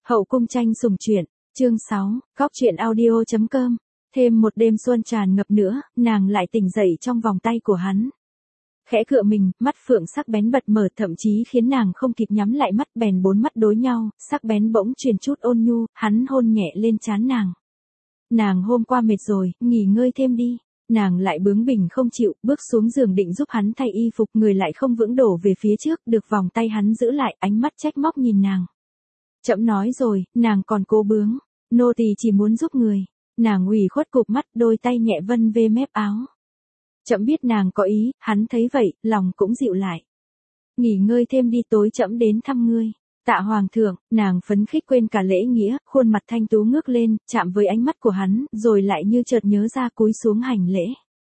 Hậu cung tranh sủng truyện, chương 6, góc truyện audio.com. Thêm một đêm xuân tràn ngập nữa, nàng lại tỉnh dậy trong vòng tay của hắn. Khẽ cựa mình, mắt phượng sắc bén bật mở, thậm chí khiến nàng không kịp nhắm lại mắt, bèn bốn mắt đối nhau, sắc bén bỗng truyền chút ôn nhu, hắn hôn nhẹ lên trán nàng. Nàng hôm qua mệt rồi, nghỉ ngơi thêm đi. Nàng lại bướng bỉnh không chịu, bước xuống giường định giúp hắn thay y phục, người lại không vững đổ về phía trước, được vòng tay hắn giữ lại, ánh mắt trách móc nhìn nàng. Trẫm nói rồi, nàng còn cố bướng, nô tỳ chỉ muốn giúp người. Nàng ủy khuất cụp mắt, đôi tay nhẹ vân về mép áo. Trẫm biết nàng có ý, hắn thấy vậy, lòng cũng dịu lại. Nghỉ ngơi thêm đi, tối trẫm đến thăm ngươi. Tạ hoàng thượng. Nàng phấn khích quên cả lễ nghĩa, khuôn mặt thanh tú ngước lên, chạm với ánh mắt của hắn, rồi lại như chợt nhớ ra cúi xuống hành lễ.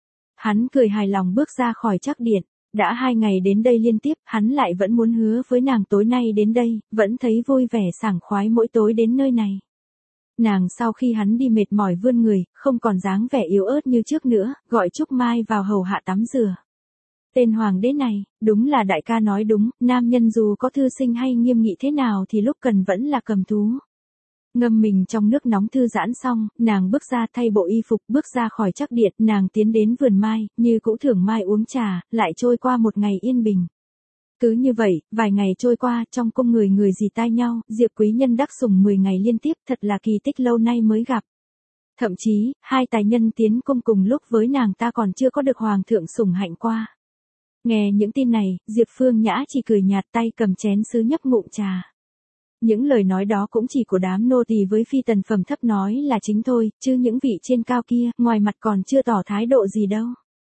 Hắn cười hài lòng bước ra khỏi trác điện. Đã 2 ngày đến đây liên tiếp, hắn lại vẫn muốn hứa với nàng tối nay đến đây, vẫn thấy vui vẻ sảng khoái mỗi tối đến nơi này. Nàng sau khi hắn đi mệt mỏi vươn người, không còn dáng vẻ yếu ớt như trước nữa, gọi Trúc Mai vào hầu hạ tắm rửa. Tên hoàng đế này, đúng là đại ca nói đúng, nam nhân dù có thư sinh hay nghiêm nghị thế nào thì lúc cần vẫn là cầm thú. Ngâm mình trong nước nóng thư giãn xong, nàng bước ra thay bộ y phục, bước ra khỏi trác điện, nàng tiến đến vườn mai, như cũ thưởng mai uống trà, lại trôi qua một ngày yên bình. Cứ như vậy, vài ngày trôi qua, trong cung người người rì tai nhau, Diệp quý nhân đắc sủng 10 ngày liên tiếp, thật là kỳ tích lâu nay mới gặp. Thậm chí, 2 tài nhân tiến cung cùng lúc với nàng ta còn chưa có được hoàng thượng sủng hạnh qua. Nghe những tin này, Diệp Phương Nhã chỉ cười nhạt, tay cầm chén sứ nhấp ngụm trà. Những lời nói đó cũng chỉ của đám nô tỳ với phi tần phẩm thấp nói là chính thôi, chứ những vị trên cao kia, ngoài mặt còn chưa tỏ thái độ gì đâu.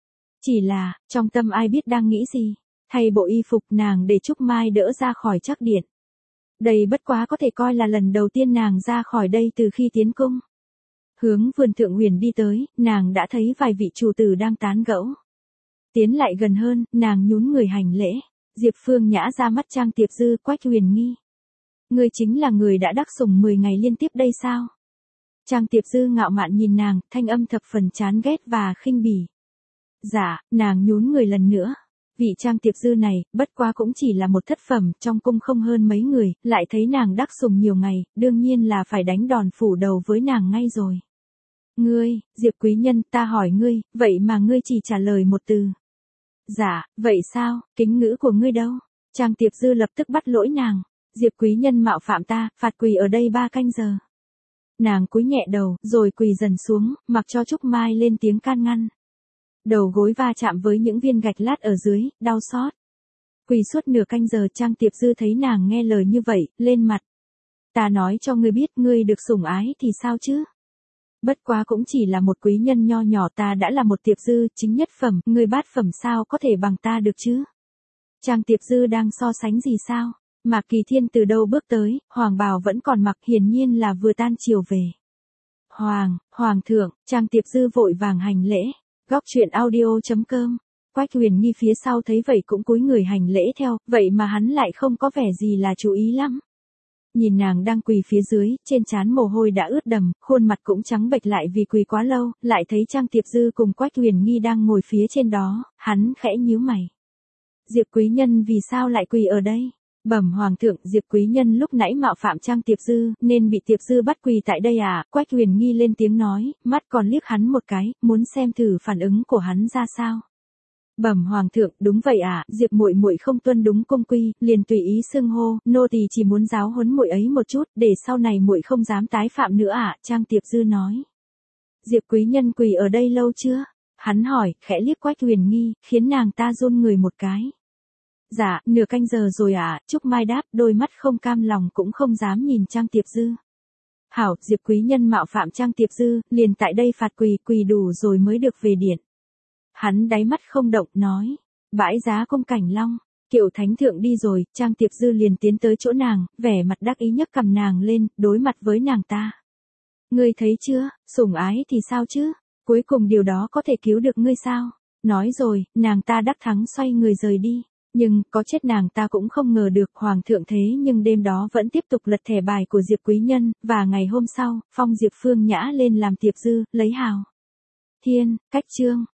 Chỉ là, trong tâm ai biết đang nghĩ gì. Thay bộ y phục, nàng để Trúc Mai đỡ ra khỏi trác điện. Đây bất quá có thể coi là lần đầu tiên nàng ra khỏi đây từ khi tiến cung. Hướng vườn Thượng Huyền đi tới, nàng đã thấy vài vị chủ tử đang tán gẫu. Tiến lại gần hơn, nàng nhún người hành lễ. Diệp Phương Nhã ra mắt Trang Tiệp Dư, Quách Huyền nghi. Ngươi chính là người đã đắc sủng 10 ngày liên tiếp đây sao? Trang Tiệp Dư ngạo mạn nhìn nàng, thanh âm thập phần chán ghét và khinh bỉ. Dạ, nàng nhún người lần nữa. Vị Trang Tiệp Dư này, bất quá cũng chỉ là một thất phẩm, trong cung không hơn mấy người, lại thấy nàng đắc sủng nhiều ngày, đương nhiên là phải đánh đòn phủ đầu với nàng ngay rồi. Ngươi, Diệp quý nhân, ta hỏi ngươi, vậy mà ngươi chỉ trả lời một từ. Dạ, vậy sao, kính ngữ của ngươi đâu? Trang Tiệp Dư lập tức bắt lỗi nàng. Diệp quý nhân mạo phạm ta, phạt quỳ ở đây 3 canh giờ. Nàng cúi nhẹ đầu, rồi quỳ dần xuống, mặc cho Trúc Mai lên tiếng can ngăn. Đầu gối va chạm với những viên gạch lát ở dưới, đau xót. Quỳ suốt nửa canh giờ, Trang Tiệp Dư thấy nàng nghe lời như vậy, lên mặt. Ta nói cho ngươi biết, ngươi được sủng ái thì sao chứ? Bất quá cũng chỉ là một quý nhân nho nhỏ, ta đã là một Tiệp Dư, chính nhất phẩm, ngươi bát phẩm sao có thể bằng ta được chứ? Trang Tiệp Dư đang so sánh gì sao? Mạc Kỳ Thiên từ đâu bước tới, hoàng bào vẫn còn mặc, hiển nhiên là vừa tan chiều về. Hoàng thượng, Trang Tiệp Dư vội vàng hành lễ. Góc truyện audio.com. Quách Huyền nghi phía sau thấy vậy cũng cúi người hành lễ theo, vậy mà hắn lại không có vẻ gì là chú ý lắm. Nhìn nàng đang quỳ phía dưới, trên trán mồ hôi đã ướt đầm, khuôn mặt cũng trắng bệch lại vì quỳ quá lâu, lại thấy Trang Tiệp Dư cùng Quách Huyền nghi đang ngồi phía trên đó, hắn khẽ nhíu mày. Diệp quý nhân vì sao lại quỳ ở đây? Bẩm hoàng thượng, Diệp quý nhân lúc nãy mạo phạm Trang Tiệp Dư, nên bị Tiệp Dư bắt quỳ tại đây à? Quách Huyền nghi lên tiếng nói, mắt còn liếc hắn một cái, muốn xem thử phản ứng của hắn ra sao. Bẩm hoàng thượng, đúng vậy à? Diệp muội muội không tuân đúng cung quy, liền tùy ý xưng hô, nô tỳ chỉ muốn giáo huấn muội ấy một chút, để sau này muội không dám tái phạm nữa à? Trang Tiệp Dư nói. Diệp quý nhân quỳ ở đây lâu chưa? Hắn hỏi, khẽ liếc Quách Huyền nghi, khiến nàng ta run người một cái. Dạ, nửa canh giờ rồi à? Trúc Mai đáp, đôi mắt không cam lòng cũng không dám nhìn Trang Tiệp Dư. Hảo, Diệp quý nhân mạo phạm Trang Tiệp Dư, liền tại đây phạt quỳ đủ rồi mới được về điện. Hắn đáy mắt không động, nói, bãi giá cung Cảnh Long, Kiệu thánh thượng đi rồi, Trang Tiệp Dư liền tiến tới chỗ nàng, vẻ mặt đắc ý nhấc cầm nàng lên, đối mặt với nàng ta. Ngươi thấy chưa, sủng ái thì sao chứ? Cuối cùng điều đó có thể cứu được ngươi sao? Nói rồi, nàng ta đắc thắng xoay người rời đi. Nhưng, có chết nàng ta cũng không ngờ được hoàng thượng thế nhưng đêm đó vẫn tiếp tục lật thẻ bài của Diệp quý nhân, và ngày hôm sau, phong Diệp Phương Nhã lên làm Tiệp Dư, lấy hào. Thiên, cách chương.